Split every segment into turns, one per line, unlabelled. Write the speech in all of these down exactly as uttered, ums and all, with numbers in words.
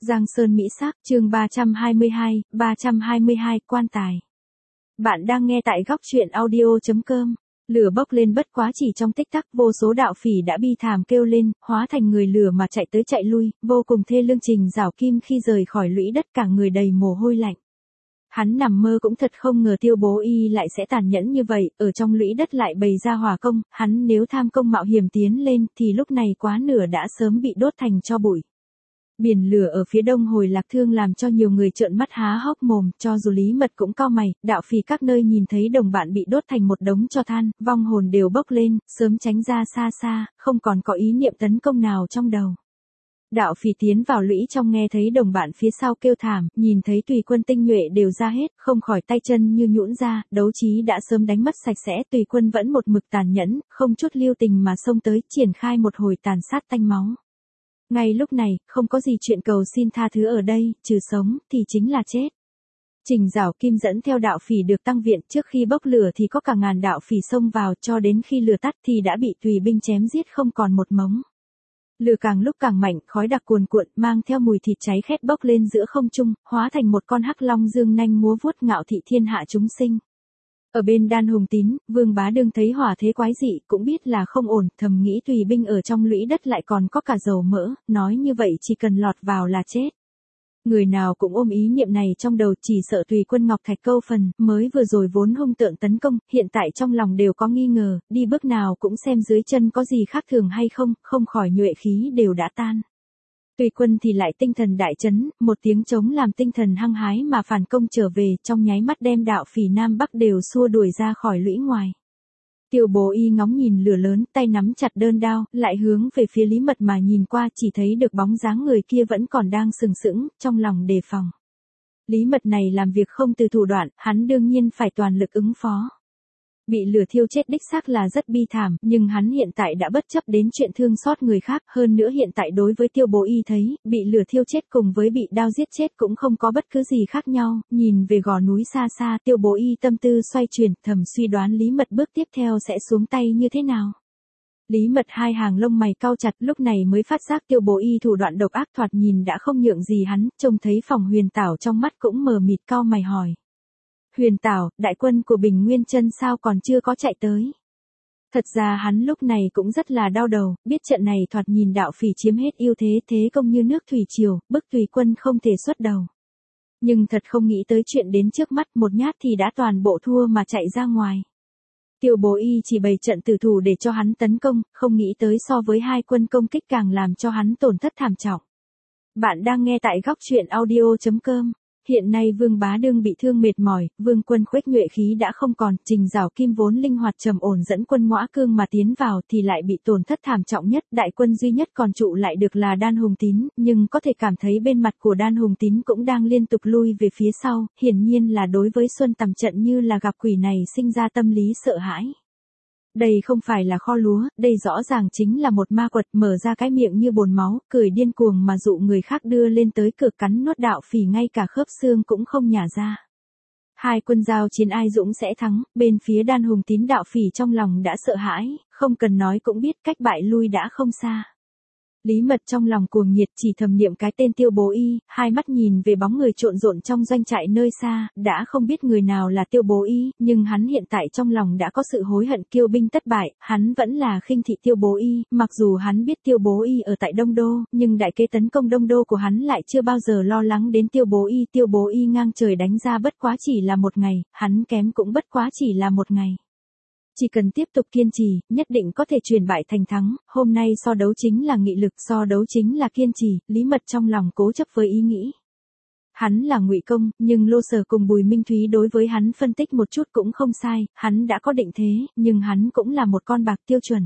Giang Sơn Mỹ Sắc, chương ba trăm hai mươi hai, ba trăm hai mươi hai, quan tài. Bạn đang nghe tại góc truyện audio chấm com. Lửa bốc lên bất quá chỉ trong tích tắc, vô số đạo phỉ đã bi thảm kêu lên, hóa thành người lửa mà chạy tới chạy lui, vô cùng thê lương. Trình Giảo Kim khi rời khỏi lũy đất cả người đầy mồ hôi lạnh. Hắn nằm mơ cũng thật không ngờ Tiêu Bố Y lại sẽ tàn nhẫn như vậy, ở trong lũy đất lại bày ra hỏa công, hắn nếu tham công mạo hiểm tiến lên thì lúc này quá nửa đã sớm bị đốt thành tro bụi. Biển lửa ở phía đông hồi Lạc Thương làm cho nhiều người trợn mắt há hốc mồm, cho dù Lý Mật cũng cau mày, đạo phỉ các nơi nhìn thấy đồng bạn bị đốt thành một đống tro than, vong hồn đều bốc lên, sớm tránh ra xa xa, không còn có ý niệm tấn công nào trong đầu. Đạo phỉ tiến vào lũy trong nghe thấy đồng bạn phía sau kêu thảm, nhìn thấy tùy quân tinh nhuệ đều ra hết, không khỏi tay chân như nhũn ra, đấu trí đã sớm đánh mất sạch sẽ, tùy quân vẫn một mực tàn nhẫn, không chút lưu tình mà xông tới, triển khai một hồi tàn sát tanh máu. Ngay lúc này, không có gì chuyện cầu xin tha thứ ở đây, trừ sống, thì chính là chết. Trình Giảo Kim dẫn theo đạo phỉ được tăng viện, trước khi bốc lửa thì có cả ngàn đạo phỉ xông vào, cho đến khi lửa tắt thì đã bị tùy binh chém giết không còn một mống. Lửa càng lúc càng mạnh, khói đặc cuồn cuộn, mang theo mùi thịt cháy khét bốc lên giữa không trung, hóa thành một con hắc long dương nanh múa vuốt ngạo thị thiên hạ chúng sinh. Ở bên Đan Hùng Tín, Vương Bá Đương thấy hỏa thế quái dị, cũng biết là không ổn, thầm nghĩ tùy binh ở trong lũy đất lại còn có cả dầu mỡ, nói như vậy chỉ cần lọt vào là chết. Người nào cũng ôm ý niệm này trong đầu, chỉ sợ tùy quân Ngọc Thạch câu phần, mới vừa rồi vốn hung tợn tấn công, hiện tại trong lòng đều có nghi ngờ, đi bước nào cũng xem dưới chân có gì khác thường hay không, không khỏi nhuệ khí đều đã tan. Tùy quân thì lại tinh thần đại chấn, một tiếng trống làm tinh thần hăng hái mà phản công trở về, trong nháy mắt đem đạo phỉ Nam Bắc đều xua đuổi ra khỏi lũy ngoài. Tiêu Bố Y ngóng nhìn lửa lớn, tay nắm chặt đơn đao, lại hướng về phía Lý Mật mà nhìn qua, chỉ thấy được bóng dáng người kia vẫn còn đang sừng sững, trong lòng đề phòng. Lý Mật này làm việc không từ thủ đoạn, hắn đương nhiên phải toàn lực ứng phó. Bị lửa thiêu chết đích xác là rất bi thảm, nhưng hắn hiện tại đã bất chấp đến chuyện thương xót người khác, hơn nữa hiện tại đối với Tiêu Bố Y thấy, bị lửa thiêu chết cùng với bị đao giết chết cũng không có bất cứ gì khác nhau, nhìn về gò núi xa xa, Tiêu Bố Y tâm tư xoay chuyển, thầm suy đoán Lý Mật bước tiếp theo sẽ xuống tay như thế nào. Lý Mật hai hàng lông mày cau chặt, lúc này mới phát giác Tiêu Bố Y thủ đoạn độc ác, thoạt nhìn đã không nhượng gì hắn, trông thấy Phòng Huyền Tảo trong mắt cũng mờ mịt, cau mày hỏi. Huyền Tảo, đại quân của Bình Nguyên Chân sao còn chưa có chạy tới? Thật ra hắn lúc này cũng rất là đau đầu, biết trận này thoạt nhìn đạo phỉ chiếm hết ưu thế, thế công như nước thủy triều, bức tùy quân không thể xuất đầu. Nhưng thật không nghĩ tới chuyện đến trước mắt, một nhát thì đã toàn bộ thua mà chạy ra ngoài. Tiêu Bố Y chỉ bày trận tử thủ để cho hắn tấn công, không nghĩ tới so với hai quân công kích càng làm cho hắn tổn thất thảm trọng. Bạn đang nghe tại góc truyện audio chấm com. Hiện nay Vương Bá Đương bị thương mệt mỏi, Vương Quân Khuếch nhuệ khí đã không còn, Trình Giảo Kim vốn linh hoạt trầm ổn dẫn quân Ngõa Cương mà tiến vào thì lại bị tổn thất thảm trọng nhất, đại quân duy nhất còn trụ lại được là Đan Hùng Tín, nhưng có thể cảm thấy bên mặt của Đan Hùng Tín cũng đang liên tục lui về phía sau, hiển nhiên là đối với Xuân Tầm trận như là gặp quỷ này sinh ra tâm lý sợ hãi. Đây không phải là kho lúa, đây rõ ràng chính là một ma quật, mở ra cái miệng như bồn máu, cười điên cuồng mà dụ người khác đưa lên tới cửa, cắn nuốt đạo phỉ ngay cả khớp xương cũng không nhả ra. Hai quân giao chiến ai dũng sẽ thắng, bên phía Đan Hùng Tín đạo phỉ trong lòng đã sợ hãi, không cần nói cũng biết cách bại lui đã không xa. Lý Mật trong lòng cuồng nhiệt chỉ thầm niệm cái tên Tiêu Bố Y, hai mắt nhìn về bóng người trộn rộn trong doanh trại nơi xa, đã không biết người nào là Tiêu Bố Y, nhưng hắn hiện tại trong lòng đã có sự hối hận, kiêu binh thất bại, hắn vẫn là khinh thị Tiêu Bố Y, mặc dù hắn biết Tiêu Bố Y ở tại Đông Đô, nhưng đại kế tấn công Đông Đô của hắn lại chưa bao giờ lo lắng đến Tiêu Bố Y, Tiêu Bố Y ngang trời đánh ra bất quá chỉ là một ngày, hắn kém cũng bất quá chỉ là một ngày. Chỉ cần tiếp tục kiên trì, nhất định có thể chuyển bại thành thắng, hôm nay so đấu chính là nghị lực, so đấu chính là kiên trì, Lý Mật trong lòng cố chấp với ý nghĩ. Hắn là Ngụy Công, nhưng Lô Sở cùng Bùi Minh Thúy đối với hắn phân tích một chút cũng không sai, hắn đã có định thế, nhưng hắn cũng là một con bạc tiêu chuẩn.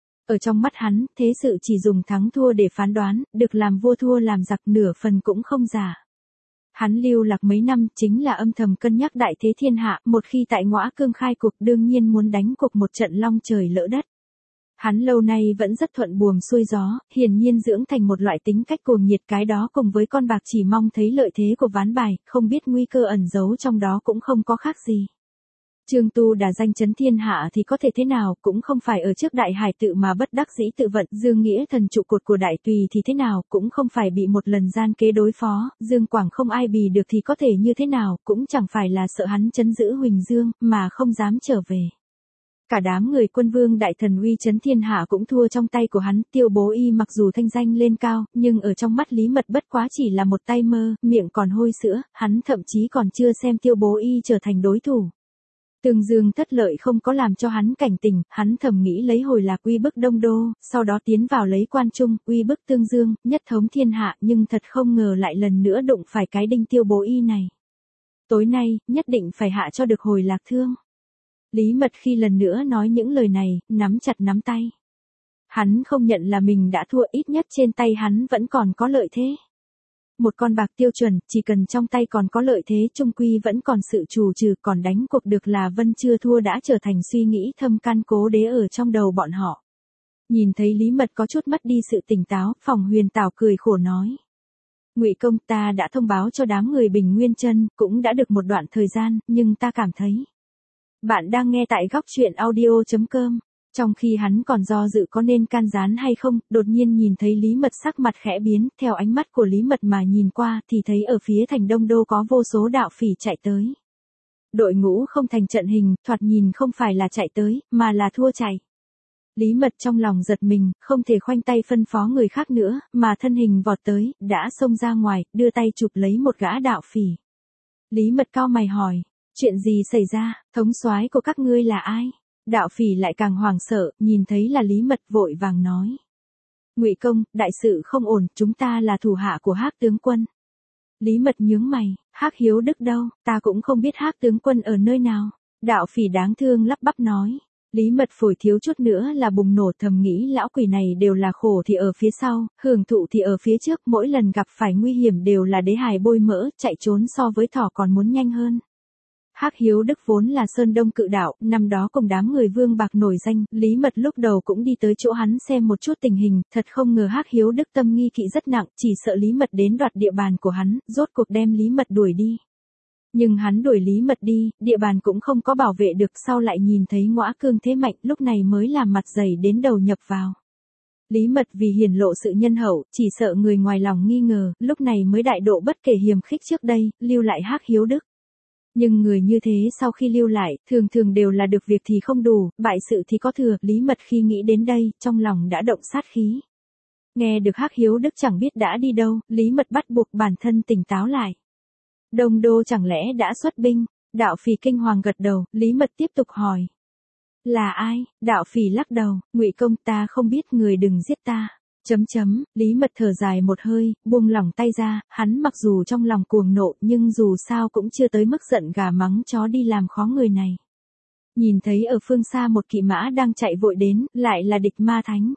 Ở trong mắt hắn, thế sự chỉ dùng thắng thua để phán đoán, được làm vua thua làm giặc nửa phần cũng không giả. Hắn lưu lạc mấy năm chính là âm thầm cân nhắc đại thế thiên hạ, một khi tại Ngõa Cương khai cuộc đương nhiên muốn đánh cuộc một trận long trời lỡ đất. Hắn lâu nay vẫn rất thuận buồm xuôi gió, hiển nhiên dưỡng thành một loại tính cách cuồng nhiệt, cái đó cùng với con bạc chỉ mong thấy lợi thế của ván bài, không biết nguy cơ ẩn giấu trong đó cũng không có khác gì. Trương Tu đà danh chấn thiên hạ thì có thể thế nào, cũng không phải ở trước đại hải tự mà bất đắc dĩ tự vận. Dương Nghĩa Thần trụ cột của đại tùy thì thế nào, cũng không phải bị một lần gian kế đối phó. Dương Quảng không ai bì được thì có thể như thế nào, cũng chẳng phải là sợ hắn trấn giữ Huỳnh Dương, mà không dám trở về. Cả đám người quân vương đại thần uy chấn thiên hạ cũng thua trong tay của hắn. Tiêu Bố Y mặc dù thanh danh lên cao, nhưng ở trong mắt Lý Mật bất quá chỉ là một tay mơ, miệng còn hôi sữa, hắn thậm chí còn chưa xem Tiêu Bố Y trở thành đối thủ. Tương Dương thất lợi không có làm cho hắn cảnh tỉnh, hắn thầm nghĩ lấy hồi lạc uy bức Đông Đô, sau đó tiến vào lấy quan trung, uy bức Tương Dương, nhất thống thiên hạ, nhưng thật không ngờ lại lần nữa đụng phải cái đinh Tiêu Bố Y này. Tối nay, nhất định phải hạ cho được hồi lạc thương. Lý Mật khi lần nữa nói những lời này, nắm chặt nắm tay. Hắn không nhận là mình đã thua, ít nhất trên tay hắn vẫn còn có lợi thế. Một con bạc tiêu chuẩn, chỉ cần trong tay còn có lợi thế trung quy vẫn còn sự trù trừ, còn đánh cuộc được là Vân chưa thua đã trở thành suy nghĩ thâm căn cố đế ở trong đầu bọn họ. Nhìn thấy Lý Mật có chút mất đi sự tỉnh táo, Phòng Huyền Tảo cười khổ nói. Ngụy công, ta đã thông báo cho đám người Bình Nguyên Chân, cũng đã được một đoạn thời gian, nhưng ta cảm thấy. Bạn đang nghe tại góc truyện audio chấm com. Trong khi hắn còn do dự có nên can gián hay không, đột nhiên nhìn thấy Lý Mật sắc mặt khẽ biến, theo ánh mắt của Lý Mật mà nhìn qua thì thấy ở phía thành Đông Đô có vô số đạo phỉ chạy tới. Đội ngũ không thành trận hình, thoạt nhìn không phải là chạy tới, mà là thua chạy. Lý Mật trong lòng giật mình, không thể khoanh tay phân phó người khác nữa, mà thân hình vọt tới, đã xông ra ngoài, đưa tay chụp lấy một gã đạo phỉ. Lý Mật cau mày hỏi, chuyện gì xảy ra, thống soái của các ngươi là ai? Đạo phỉ lại càng hoảng sợ, nhìn thấy là Lý Mật vội vàng nói. Ngụy công, đại sự không ổn, chúng ta là thủ hạ của Hắc tướng quân. Lý Mật nhướng mày, Hắc Hiếu Đức đâu, ta cũng không biết Hắc tướng quân ở nơi nào. Đạo phỉ đáng thương lắp bắp nói. Lý Mật phổi thiếu chút nữa là bùng nổ, thầm nghĩ lão quỷ này đều là khổ thì ở phía sau, hưởng thụ thì ở phía trước, mỗi lần gặp phải nguy hiểm đều là đế hài bôi mỡ, chạy trốn so với thỏ còn muốn nhanh hơn. Hắc Hiếu Đức vốn là Sơn Đông cự đạo, năm đó cùng đám người Vương Bạc nổi danh, Lý Mật lúc đầu cũng đi tới chỗ hắn xem một chút tình hình, thật không ngờ Hắc Hiếu Đức tâm nghi kỵ rất nặng, chỉ sợ Lý Mật đến đoạt địa bàn của hắn, rốt cuộc đem Lý Mật đuổi đi. Nhưng hắn đuổi Lý Mật đi, địa bàn cũng không có bảo vệ được, sau lại nhìn thấy Ngõa Cương thế mạnh, lúc này mới làm mặt dày đến đầu nhập vào. Lý Mật vì hiển lộ sự nhân hậu, chỉ sợ người ngoài lòng nghi ngờ, lúc này mới đại độ bất kể hiềm khích trước đây, lưu lại Hắc Hiếu Đức. Nhưng người như thế sau khi lưu lại, thường thường đều là được việc thì không đủ, bại sự thì có thừa. Lý Mật khi nghĩ đến đây, trong lòng đã động sát khí. Nghe được Hắc Hiếu Đức chẳng biết đã đi đâu, Lý Mật bắt buộc bản thân tỉnh táo lại. Đông Đô chẳng lẽ đã xuất binh? Đạo phỉ kinh hoàng gật đầu, Lý Mật tiếp tục hỏi. Là ai? Đạo phỉ lắc đầu, Ngụy công, ta không biết, người đừng giết ta. Chấm chấm, Lý Mật thở dài một hơi, buông lỏng tay ra, hắn mặc dù trong lòng cuồng nộ nhưng dù sao cũng chưa tới mức giận gà mắng chó đi làm khó người này. Nhìn thấy ở phương xa một kỵ mã đang chạy vội đến, lại là Địch Ma Thánh.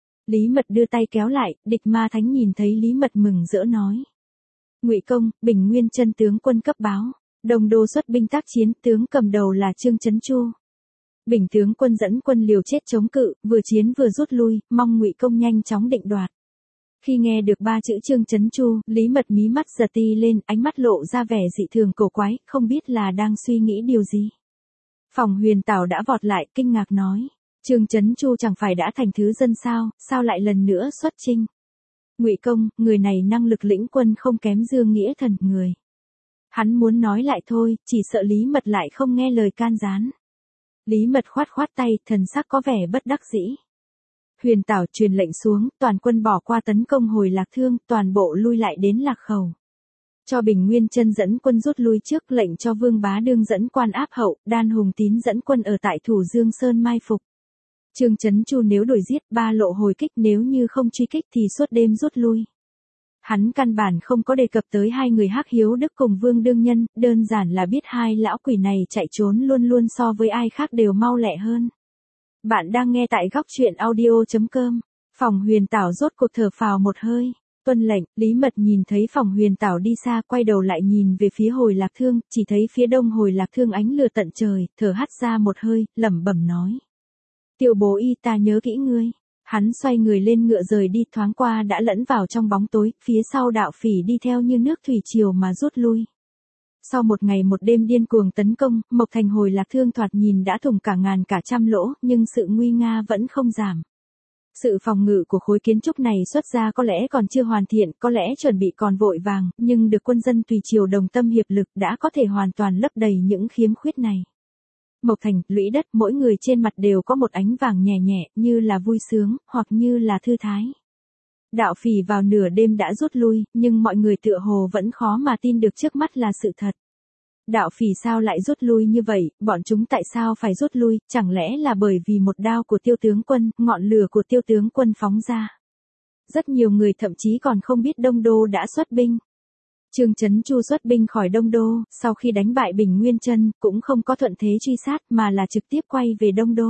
Lý Mật đưa tay kéo lại, Địch Ma Thánh nhìn thấy Lý Mật mừng rỡ nói. Ngụy công, Bình Nguyên Chân tướng quân cấp báo, Đông Đô xuất binh tác chiến, tướng cầm đầu là Trương Chấn Chu. Bình tướng quân dẫn quân liều chết chống cự, vừa chiến vừa rút lui, mong Ngụy công nhanh chóng định đoạt. Khi nghe được ba chữ Trương Chấn Chu, Lý Mật mí mắt giật ti lên, ánh mắt lộ ra vẻ dị thường cổ quái, không biết là đang suy nghĩ điều gì. Phòng Huyền Tảo đã vọt lại, kinh ngạc nói, Trương Chấn Chu chẳng phải đã thành thứ dân sao, sao lại lần nữa xuất chinh? Ngụy công, người này năng lực lĩnh quân không kém Dương Nghĩa Thần người. Hắn muốn nói lại thôi, chỉ sợ Lý Mật lại không nghe lời can gián. Lý Mật khoát khoát tay, thần sắc có vẻ bất đắc dĩ. Huyền Tảo truyền lệnh xuống, toàn quân bỏ qua tấn công hồi Lạc Thương, toàn bộ lui lại đến Lạc Khẩu. Cho Bình Nguyên Chân dẫn quân rút lui trước, lệnh cho Vương Bá Đương dẫn quan áp hậu, Đan Hùng Tín dẫn quân ở tại Thủ Dương Sơn mai phục. Trương Chấn Chu nếu đuổi giết, ba lộ hồi kích, nếu như không truy kích thì suốt đêm rút lui. Hắn căn bản không có đề cập tới hai người Hắc Hiếu Đức cùng Vương Đương Nhân, đơn giản là biết hai lão quỷ này chạy trốn luôn luôn so với ai khác đều mau lẹ hơn. Bạn đang nghe tại góc truyện audio chấm com. Phòng Huyền Tảo rốt cuộc thở phào một hơi. Tuân lệnh, Lý Mật nhìn thấy Phòng Huyền Tảo đi xa, quay đầu lại nhìn về phía hồi Lạc Thương, chỉ thấy phía đông hồi Lạc Thương ánh lửa tận trời, thở hắt ra một hơi, lẩm bẩm nói. Tiêu Bố Y, ta nhớ kỹ ngươi. Hắn xoay người lên ngựa rời đi, thoáng qua đã lẫn vào trong bóng tối, phía sau đạo phỉ đi theo như nước thủy triều mà rút lui. Sau một ngày một đêm điên cuồng tấn công, Mộc Thành hồi Lạc Thương thoạt nhìn đã thủng cả ngàn cả trăm lỗ, nhưng sự nguy nga vẫn không giảm. Sự phòng ngự của khối kiến trúc này xuất ra có lẽ còn chưa hoàn thiện, có lẽ chuẩn bị còn vội vàng, nhưng được quân dân tùy triều đồng tâm hiệp lực đã có thể hoàn toàn lấp đầy những khiếm khuyết này. Mộc Thành, lũy đất, mỗi người trên mặt đều có một ánh vàng nhẹ nhẹ, như là vui sướng, hoặc như là thư thái. Đạo phỉ vào nửa đêm đã rút lui, nhưng mọi người tựa hồ vẫn khó mà tin được trước mắt là sự thật. Đạo phỉ sao lại rút lui như vậy, bọn chúng tại sao phải rút lui, chẳng lẽ là bởi vì một đao của Tiêu tướng quân, ngọn lửa của Tiêu tướng quân phóng ra. Rất nhiều người thậm chí còn không biết Đông Đô đã xuất binh. Trương Chấn Chu xuất binh khỏi Đông Đô, sau khi đánh bại Bình Nguyên Chân, cũng không có thuận thế truy sát mà là trực tiếp quay về Đông Đô.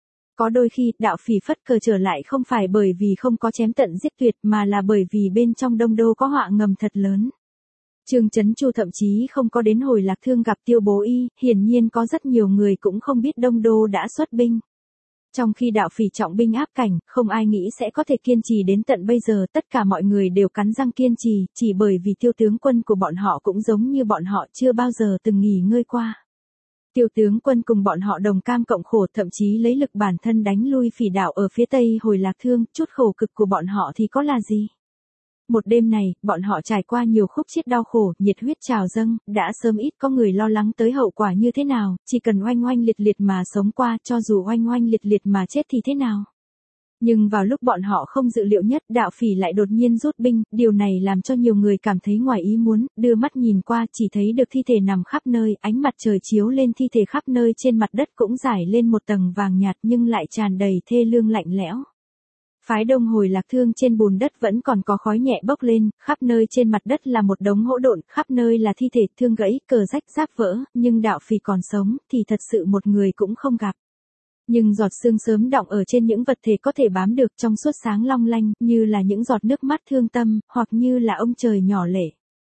Có đôi khi, đạo phỉ phất cờ trở lại không phải bởi vì không có chém tận giết tuyệt mà là bởi vì bên trong Đông Đô có họa ngầm thật lớn. Trương Chấn Chu thậm chí không có đến hồi Lạc Thương gặp Tiêu Bố Y, hiển nhiên có rất nhiều người cũng không biết Đông Đô đã xuất binh. Trong khi đạo phỉ trọng binh áp cảnh, không ai nghĩ sẽ có thể kiên trì đến tận bây giờ, tất cả mọi người đều cắn răng kiên trì, chỉ bởi vì Tiêu tướng quân của bọn họ cũng giống như bọn họ chưa bao giờ từng nghỉ ngơi qua. Tiêu tướng quân cùng bọn họ đồng cam cộng khổ, thậm chí lấy lực bản thân đánh lui phỉ đạo ở phía tây hồi Lạc Thương, chút khổ cực của bọn họ thì có là gì? Một đêm này, bọn họ trải qua nhiều khúc chiết đau khổ, nhiệt huyết trào dâng, đã sớm ít có người lo lắng tới hậu quả như thế nào, chỉ cần oanh oanh liệt liệt mà sống qua, cho dù oanh oanh liệt liệt mà chết thì thế nào. Nhưng vào lúc bọn họ không dự liệu nhất, đạo phỉ lại đột nhiên rút binh, điều này làm cho nhiều người cảm thấy ngoài ý muốn, đưa mắt nhìn qua chỉ thấy được thi thể nằm khắp nơi, ánh mặt trời chiếu lên thi thể khắp nơi trên mặt đất cũng rải lên một tầng vàng nhạt nhưng lại tràn đầy thê lương lạnh lẽo. Phái Đông hồi Lạc Thương trên bùn đất vẫn còn có khói nhẹ bốc lên, khắp nơi trên mặt đất là một đống hỗn độn, khắp nơi là thi thể thương gãy, cờ rách giáp vỡ, nhưng đạo phỉ còn sống thì thật sự một người cũng không gặp. Nhưng giọt sương sớm đọng ở trên những vật thể có thể bám được trong suốt sáng long lanh, như là những giọt nước mắt thương tâm, hoặc như là ông trời nhỏ lệ.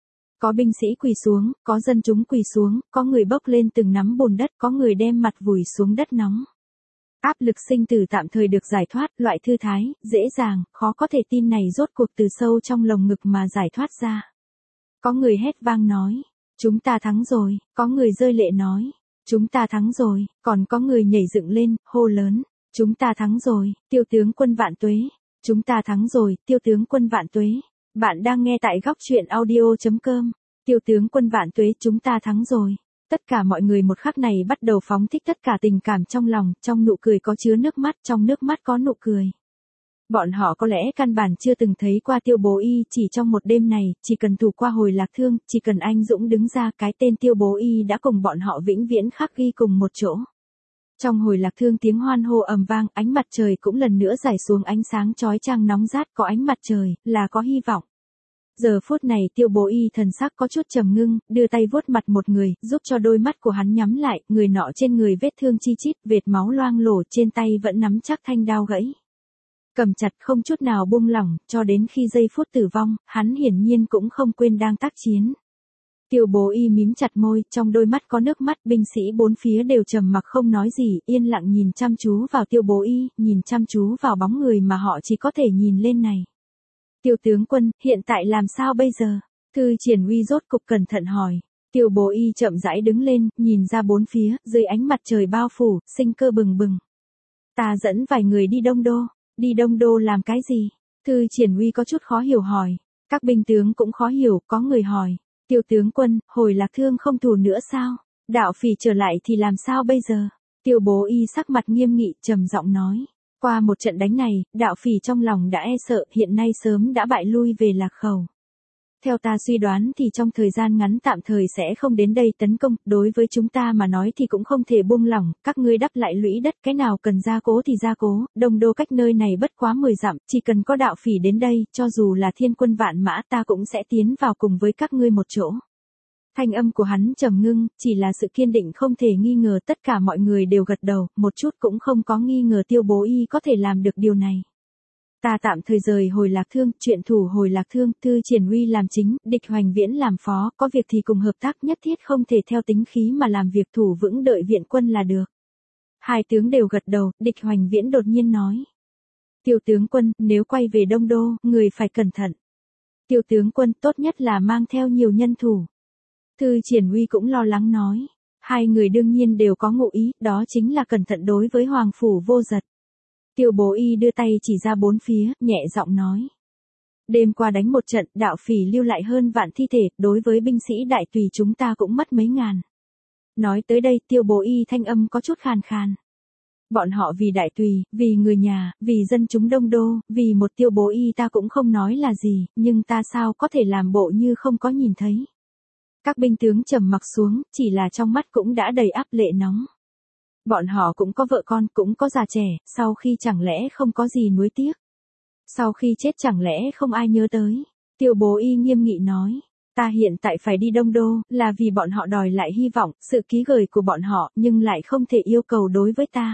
Có binh sĩ quỳ xuống, có dân chúng quỳ xuống, có người bốc lên từng nắm bùn đất, có người đem mặt vùi xuống đất nóng. Áp lực sinh tử tạm thời được giải thoát, loại thư thái, dễ dàng, khó có thể tin này rốt cuộc từ sâu trong lồng ngực mà giải thoát ra. Có người hét vang nói, chúng ta thắng rồi, có người rơi lệ nói, chúng ta thắng rồi, còn có người nhảy dựng lên, hô lớn, chúng ta thắng rồi, Tiêu tướng quân vạn tuế, chúng ta thắng rồi, Tiêu tướng quân vạn tuế. Bạn đang nghe tại góc truyện audio chấm com, Tiêu tướng quân vạn tuế, chúng ta thắng rồi. Tất cả mọi người một khắc này bắt đầu phóng thích tất cả tình cảm trong lòng, trong nụ cười có chứa nước mắt, trong nước mắt có nụ cười. Bọn họ có lẽ căn bản chưa từng thấy qua Tiêu Bố Y, chỉ trong một đêm này, chỉ cần thủ qua hồi Lạc Thương, chỉ cần anh dũng đứng ra, cái tên Tiêu Bố Y đã cùng bọn họ vĩnh viễn khắc ghi cùng một chỗ. Trong hồi Lạc Thương tiếng hoan hô ầm vang, ánh mặt trời cũng lần nữa rải xuống ánh sáng chói chang nóng rát, có ánh mặt trời, là có hy vọng. Giờ phút này Tiêu Bố Y thần sắc có chút trầm ngưng, đưa tay vuốt mặt một người, giúp cho đôi mắt của hắn nhắm lại, người nọ trên người vết thương chi chít, vệt máu loang lổ, trên tay vẫn nắm chắc thanh đao gãy. Cầm chặt không chút nào buông lỏng, cho đến khi giây phút tử vong, hắn hiển nhiên cũng không quên đang tác chiến. Tiêu Bố Y mím chặt môi, trong đôi mắt có nước mắt, binh sĩ bốn phía đều trầm mặc không nói gì, yên lặng nhìn chăm chú vào Tiêu Bố Y, nhìn chăm chú vào bóng người mà họ chỉ có thể nhìn lên này. Tiêu tướng quân, hiện tại làm sao bây giờ? Thư Triển Uy rốt cục cẩn thận hỏi. Tiêu Bố Y chậm rãi đứng lên, nhìn ra bốn phía, dưới ánh mặt trời bao phủ, sinh cơ bừng bừng. Ta dẫn vài người đi Đông Đô. Đi Đông Đô làm cái gì? Thư Triển Uy có chút khó hiểu hỏi. Các binh tướng cũng khó hiểu, có người hỏi. Tiêu tướng quân, hồi Lạc Thương không thù nữa sao? Đạo phỉ trở lại thì làm sao bây giờ? Tiêu Bố Y sắc mặt nghiêm nghị, trầm giọng nói. Qua một trận đánh này, đạo phỉ trong lòng đã e sợ, hiện nay sớm đã bại lui về Lạc Khẩu. Theo ta suy đoán thì trong thời gian ngắn tạm thời sẽ không đến đây tấn công, đối với chúng ta mà nói thì cũng không thể buông lỏng, các ngươi đắp lại lũy đất, cái nào cần gia cố thì gia cố, Đông Đô cách nơi này bất quá mười dặm, chỉ cần có đạo phỉ đến đây, cho dù là thiên quân vạn mã ta cũng sẽ tiến vào cùng với các ngươi một chỗ. Thanh âm của hắn trầm ngưng, chỉ là sự kiên định không thể nghi ngờ, tất cả mọi người đều gật đầu, một chút cũng không có nghi ngờ Tiêu Bố Y có thể làm được điều này. Ta tạm thời rời hồi Lạc Thương, chuyện thủ hồi Lạc Thương, Thư Triển Uy làm chính, Địch Hoành Viễn làm phó, có việc thì cùng hợp tác, nhất thiết không thể theo tính khí mà làm việc, thủ vững đợi viện quân là được. Hai tướng đều gật đầu, Địch Hoành Viễn đột nhiên nói. Tiêu tướng quân, nếu quay về Đông Đô, người phải cẩn thận. Tiêu tướng quân, tốt nhất là mang theo nhiều nhân thủ. Thư Triển Uy cũng lo lắng nói. Hai người đương nhiên đều có ngụ ý, đó chính là cẩn thận đối với Hoàng Phủ Vô Dật. Tiêu Bố Y đưa tay chỉ ra bốn phía, nhẹ giọng nói. Đêm qua đánh một trận, đạo phỉ lưu lại hơn vạn thi thể, đối với binh sĩ đại tùy chúng ta cũng mất mấy ngàn. Nói tới đây, Tiêu Bố Y thanh âm có chút khàn khàn. Bọn họ vì đại tùy, vì người nhà, vì dân chúng Đông Đô, vì một Tiêu Bố Y ta cũng không nói là gì, nhưng ta sao có thể làm bộ như không có nhìn thấy. Các binh tướng trầm mặc xuống, chỉ là trong mắt cũng đã đầy áp lệ nóng. Bọn họ cũng có vợ con, cũng có già trẻ, sau khi chẳng lẽ không có gì nuối tiếc. Sau khi chết chẳng lẽ không ai nhớ tới. Tiêu Bố Y nghiêm nghị nói. Ta hiện tại phải đi Đông Đô, là vì bọn họ đòi lại hy vọng, sự ký gửi của bọn họ, nhưng lại không thể yêu cầu đối với ta.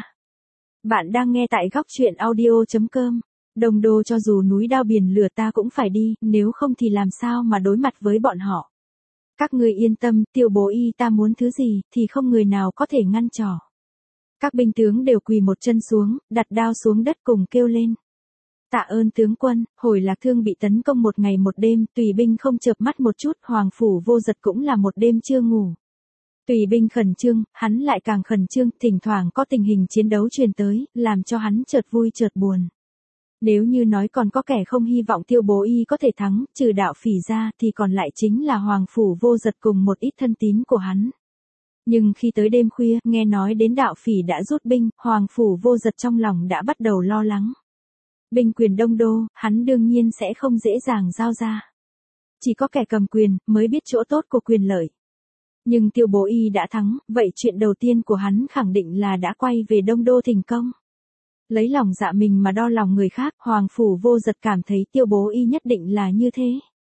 Bạn đang nghe tại góc truyện audio chấm com. Đông Đô cho dù núi đao biển lửa ta cũng phải đi, nếu không thì làm sao mà đối mặt với bọn họ. Các ngươi yên tâm, Tiêu Bố Y ta muốn thứ gì, thì không người nào có thể ngăn trở. Các binh tướng đều quỳ một chân xuống, đặt đao xuống đất cùng kêu lên. Tạ ơn tướng quân, hồi Lạc Thương bị tấn công một ngày một đêm, tùy binh không chợp mắt một chút, Hoàng Phủ Vô Dật cũng là một đêm chưa ngủ. Tùy binh khẩn trương, hắn lại càng khẩn trương, thỉnh thoảng có tình hình chiến đấu truyền tới, làm cho hắn chợt vui chợt buồn. Nếu như nói còn có kẻ không hy vọng Tiêu Bố Y có thể thắng, trừ đạo phỉ ra, thì còn lại chính là Hoàng Phủ Vô Dật cùng một ít thân tín của hắn. Nhưng khi tới đêm khuya, nghe nói đến đạo phỉ đã rút binh, Hoàng Phủ Vô Dật trong lòng đã bắt đầu lo lắng. Binh quyền Đông Đô, hắn đương nhiên sẽ không dễ dàng giao ra. Chỉ có kẻ cầm quyền, mới biết chỗ tốt của quyền lợi. Nhưng Tiêu Bố Y đã thắng, vậy chuyện đầu tiên của hắn khẳng định là đã quay về Đông Đô thành công. Lấy lòng dạ mình mà đo lòng người khác, Hoàng Phủ Vô Dật cảm thấy Tiêu Bố Y nhất định là như thế.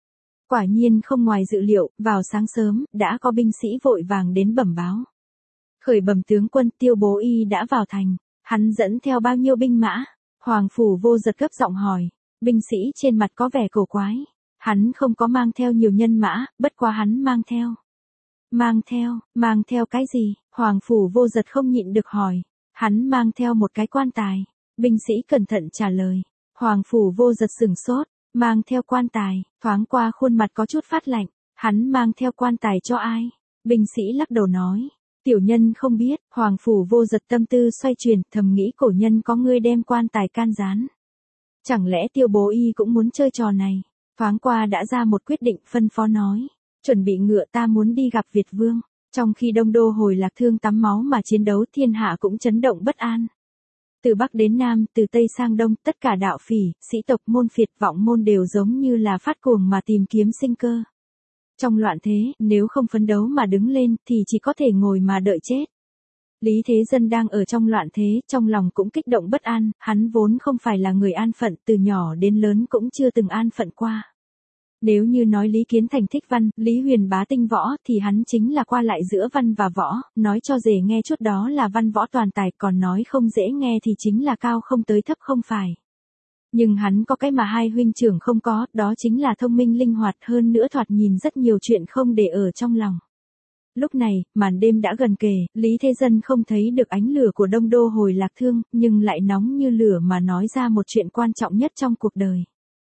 Quả nhiên không ngoài dự liệu, vào sáng sớm, đã có binh sĩ vội vàng đến bẩm báo. Khởi bẩm tướng quân, Tiêu Bố Y đã vào thành, hắn dẫn theo bao nhiêu binh mã? Hoàng Phủ Vô Dật gấp giọng hỏi, binh sĩ trên mặt có vẻ cổ quái. Hắn không có mang theo nhiều nhân mã, bất quá hắn mang theo. Mang theo, mang theo cái gì? Hoàng Phủ Vô Dật không nhịn được hỏi. Hắn mang theo một cái quan tài. Binh sĩ cẩn thận trả lời. Hoàng Phủ Vô Dật sửng sốt, mang theo quan tài, thoáng qua khuôn mặt có chút phát lạnh. Hắn mang theo quan tài cho ai? Binh sĩ lắc đầu nói. Tiểu nhân không biết, Hoàng Phủ Vô Dật tâm tư xoay chuyển, thầm nghĩ cổ nhân có ngươi đem quan tài can gián. Chẳng lẽ Tiêu Bố Y cũng muốn chơi trò này? Thoáng qua đã ra một quyết định, phân phó nói. Chuẩn bị ngựa, ta muốn đi gặp Việt Vương. Trong khi Đông Đô hồi Lạc Thương tắm máu mà chiến đấu, thiên hạ cũng chấn động bất an. Từ Bắc đến Nam, từ Tây sang Đông, tất cả đạo phỉ, sĩ tộc môn phiệt vọng môn đều giống như là phát cuồng mà tìm kiếm sinh cơ. Trong loạn thế, nếu không phấn đấu mà đứng lên, thì chỉ có thể ngồi mà đợi chết. Lý Thế Dân đang ở trong loạn thế, trong lòng cũng kích động bất an, hắn vốn không phải là người an phận, từ nhỏ đến lớn cũng chưa từng an phận qua. Nếu như nói Lý Kiến Thành thích văn, Lý Huyền bá tinh võ, thì hắn chính là qua lại giữa văn và võ, nói cho dễ nghe chút đó là văn võ toàn tài, còn nói không dễ nghe thì chính là cao không tới thấp không phải. Nhưng hắn có cái mà hai huynh trưởng không có, đó chính là thông minh linh hoạt, hơn nữa thoạt nhìn rất nhiều chuyện không để ở trong lòng. Lúc này, màn đêm đã gần kề, Lý Thế Dân không thấy được ánh lửa của Đông Đô hồi Lạc Thương, nhưng lại nóng như lửa mà nói ra một chuyện quan trọng nhất trong cuộc đời.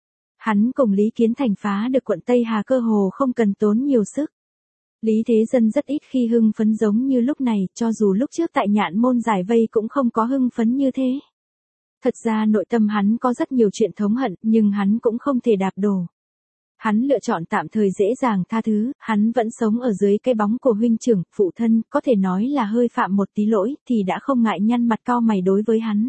Hắn cùng Lý Kiến Thành phá được quận Tây Hà cơ hồ không cần tốn nhiều sức. Lý Thế Dân rất ít khi hưng phấn giống như lúc này, cho dù lúc trước tại Nhạn Môn giải vây cũng không có hưng phấn như thế. Thật ra nội tâm hắn có rất nhiều chuyện thống hận, nhưng hắn cũng không thể đạp đổ. Hắn lựa chọn tạm thời dễ dàng tha thứ, hắn vẫn sống ở dưới cái bóng của huynh trưởng, phụ thân, có thể nói là hơi phạm một tí lỗi, thì đã không ngại nhăn mặt cau mày đối với hắn.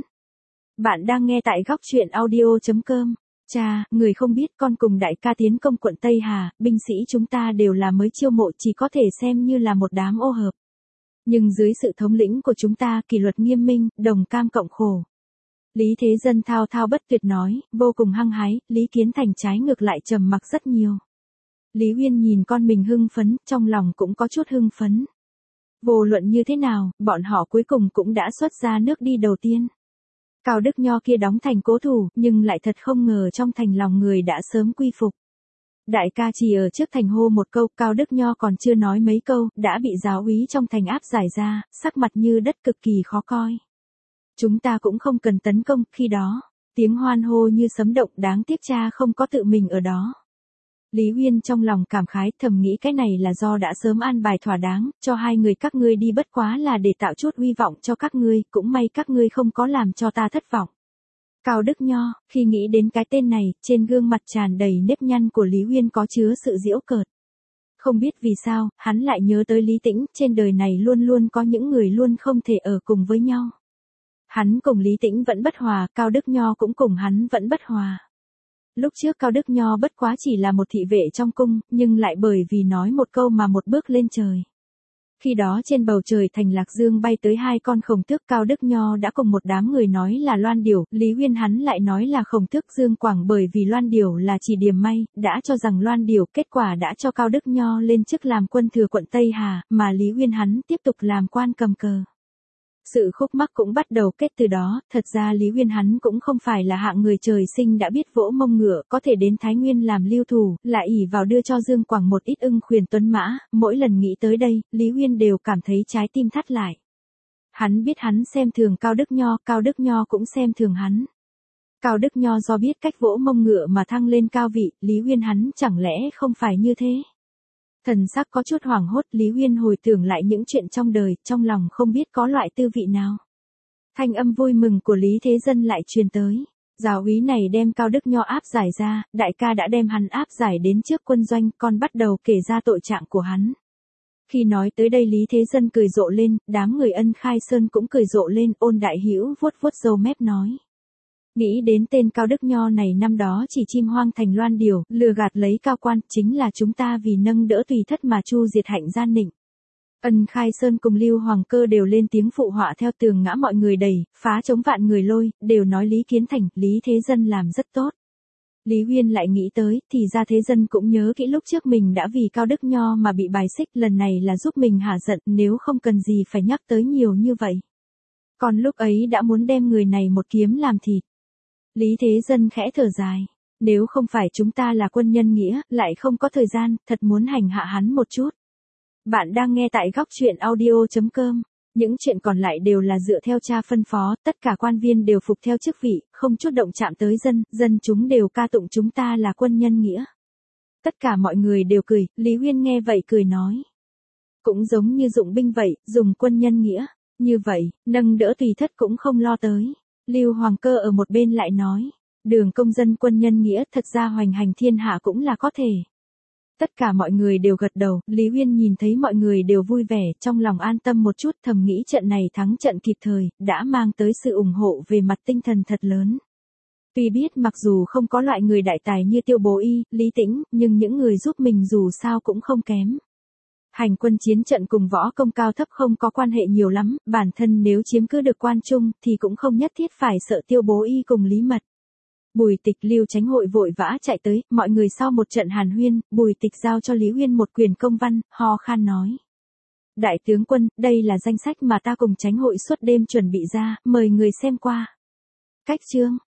Bạn đang nghe tại góc truyện audio chấm com. Cha, người không biết con cùng đại ca tiến công quận Tây Hà, binh sĩ chúng ta đều là mới chiêu mộ, chỉ có thể xem như là một đám ô hợp. Nhưng dưới sự thống lĩnh của chúng ta, kỷ luật nghiêm minh, đồng cam cộng khổ. Lý Thế Dân thao thao bất tuyệt nói, vô cùng hăng hái, Lý Kiến Thành trái ngược lại trầm mặc rất nhiều. Lý Uyên nhìn con mình hưng phấn, trong lòng cũng có chút hưng phấn. Vô luận như thế nào, bọn họ cuối cùng cũng đã xuất ra nước đi đầu tiên. Cao Đức Nho kia đóng thành cố thủ, nhưng lại thật không ngờ trong thành lòng người đã sớm quy phục. Đại ca chỉ ở trước thành hô một câu, Cao Đức Nho còn chưa nói mấy câu, đã bị giáo úy trong thành áp giải ra, sắc mặt như đất cực kỳ khó coi. Chúng ta cũng không cần tấn công, khi đó, tiếng hoan hô như sấm động, đáng tiếc cha không có tự mình ở đó. Lý Uyên trong lòng cảm khái, thầm nghĩ cái này là do đã sớm an bài thỏa đáng, cho hai người các ngươi đi bất quá là để tạo chút uy vọng cho các ngươi, cũng may các ngươi không có làm cho ta thất vọng. Cao Đức Nho, khi nghĩ đến cái tên này, trên gương mặt tràn đầy nếp nhăn của Lý Uyên có chứa sự giễu cợt. Không biết vì sao, hắn lại nhớ tới Lý Tĩnh, trên đời này luôn luôn có những người luôn không thể ở cùng với nhau. Hắn cùng Lý Tĩnh vẫn bất hòa, Cao Đức Nho cũng cùng hắn vẫn bất hòa. Lúc trước Cao Đức Nho bất quá chỉ là một thị vệ trong cung, nhưng lại bởi vì nói một câu mà một bước lên trời. Khi đó trên bầu trời thành Lạc Dương bay tới hai con khổng tước, Cao Đức Nho đã cùng một đám người nói là Loan Điểu, Lý Uyên hắn lại nói là khổng tước Dương Quảng, bởi vì Loan Điểu là chỉ điểm may, đã cho rằng Loan Điểu, kết quả đã cho Cao Đức Nho lên chức làm quân thừa quận Tây Hà, mà Lý Uyên hắn tiếp tục làm quan cầm cờ. Sự khúc mắc cũng bắt đầu kết từ đó, thật ra Lý Uyên hắn cũng không phải là hạng người trời sinh đã biết vỗ mông ngựa, có thể đến Thái Nguyên làm lưu thủ, lại ỷ vào đưa cho Dương Quảng một ít ưng khuyển tuấn mã, mỗi lần nghĩ tới đây, Lý Uyên đều cảm thấy trái tim thắt lại. Hắn biết hắn xem thường Cao Đức Nho, Cao Đức Nho cũng xem thường hắn. Cao Đức Nho do biết cách vỗ mông ngựa mà thăng lên cao vị, Lý Uyên hắn chẳng lẽ không phải như thế? Thần sắc có chút hoảng hốt, Lý Uyên hồi tưởng lại những chuyện trong đời, trong lòng không biết có loại tư vị nào. Thanh âm vui mừng của Lý Thế Dân lại truyền tới. Giáo úy này đem Cao Đức Nho áp giải ra, đại ca đã đem hắn áp giải đến trước quân doanh, con bắt đầu kể ra tội trạng của hắn. Khi nói tới đây Lý Thế Dân cười rộ lên, đám người Ân Khai Sơn cũng cười rộ lên, Ôn Đại Hữu vuốt vuốt râu mép nói. Nghĩ đến tên Cao Đức Nho này năm đó chỉ chim hoang thành Loan Điểu, lừa gạt lấy cao quan, chính là chúng ta vì nâng đỡ tùy thất mà chu diệt hạnh gian nịnh. Ân Khai Sơn cùng Lưu Hoàng Cơ đều lên tiếng phụ họa theo tường ngã mọi người đầy, phá chống vạn người lôi, đều nói Lý Kiến Thành, Lý Thế Dân làm rất tốt. Lý Uyên lại nghĩ tới, thì ra Thế Dân cũng nhớ kỹ lúc trước mình đã vì Cao Đức Nho mà bị bài xích, lần này là giúp mình hả giận, nếu không cần gì phải nhắc tới nhiều như vậy. Còn lúc ấy đã muốn đem người này một kiếm làm thịt. Lý Thế Dân khẽ thở dài, nếu không phải chúng ta là quân nhân nghĩa, lại không có thời gian, thật muốn hành hạ hắn một chút. Bạn đang nghe tại góc truyện audio chấm com. Những chuyện còn lại đều là dựa theo cha phân phó, tất cả quan viên đều phục theo chức vị, không chút động chạm tới dân, dân chúng đều ca tụng chúng ta là quân nhân nghĩa. Tất cả mọi người đều cười, Lý Uyên nghe vậy cười nói. Cũng giống như dụng binh vậy, dùng quân nhân nghĩa, như vậy, nâng đỡ tùy thất cũng không lo tới. Lưu Hoàng Cơ ở một bên lại nói, đường công dân quân nhân nghĩa thật ra hoành hành thiên hạ cũng là có thể. Tất cả mọi người đều gật đầu, Lý Uyên nhìn thấy mọi người đều vui vẻ, trong lòng an tâm một chút, thầm nghĩ trận này thắng trận kịp thời, đã mang tới sự ủng hộ về mặt tinh thần thật lớn. Tuy biết mặc dù không có loại người đại tài như Tiêu Bố Y, Lý Tĩnh, nhưng những người giúp mình dù sao cũng không kém. Hành quân chiến trận cùng võ công cao thấp không có quan hệ nhiều lắm, bản thân nếu chiếm cứ được quan trung thì cũng không nhất thiết phải sợ Tiêu Bố Y cùng Lý Mật. Bùi Tịch Lưu Chánh Hội vội vã chạy tới, mọi người sau một trận hàn huyên, Bùi Tịch giao cho Lý Uyên một quyền công văn, ho khan nói. Đại tướng quân, đây là danh sách mà ta cùng Chánh Hội suốt đêm chuẩn bị ra, mời người xem qua. Cách chương.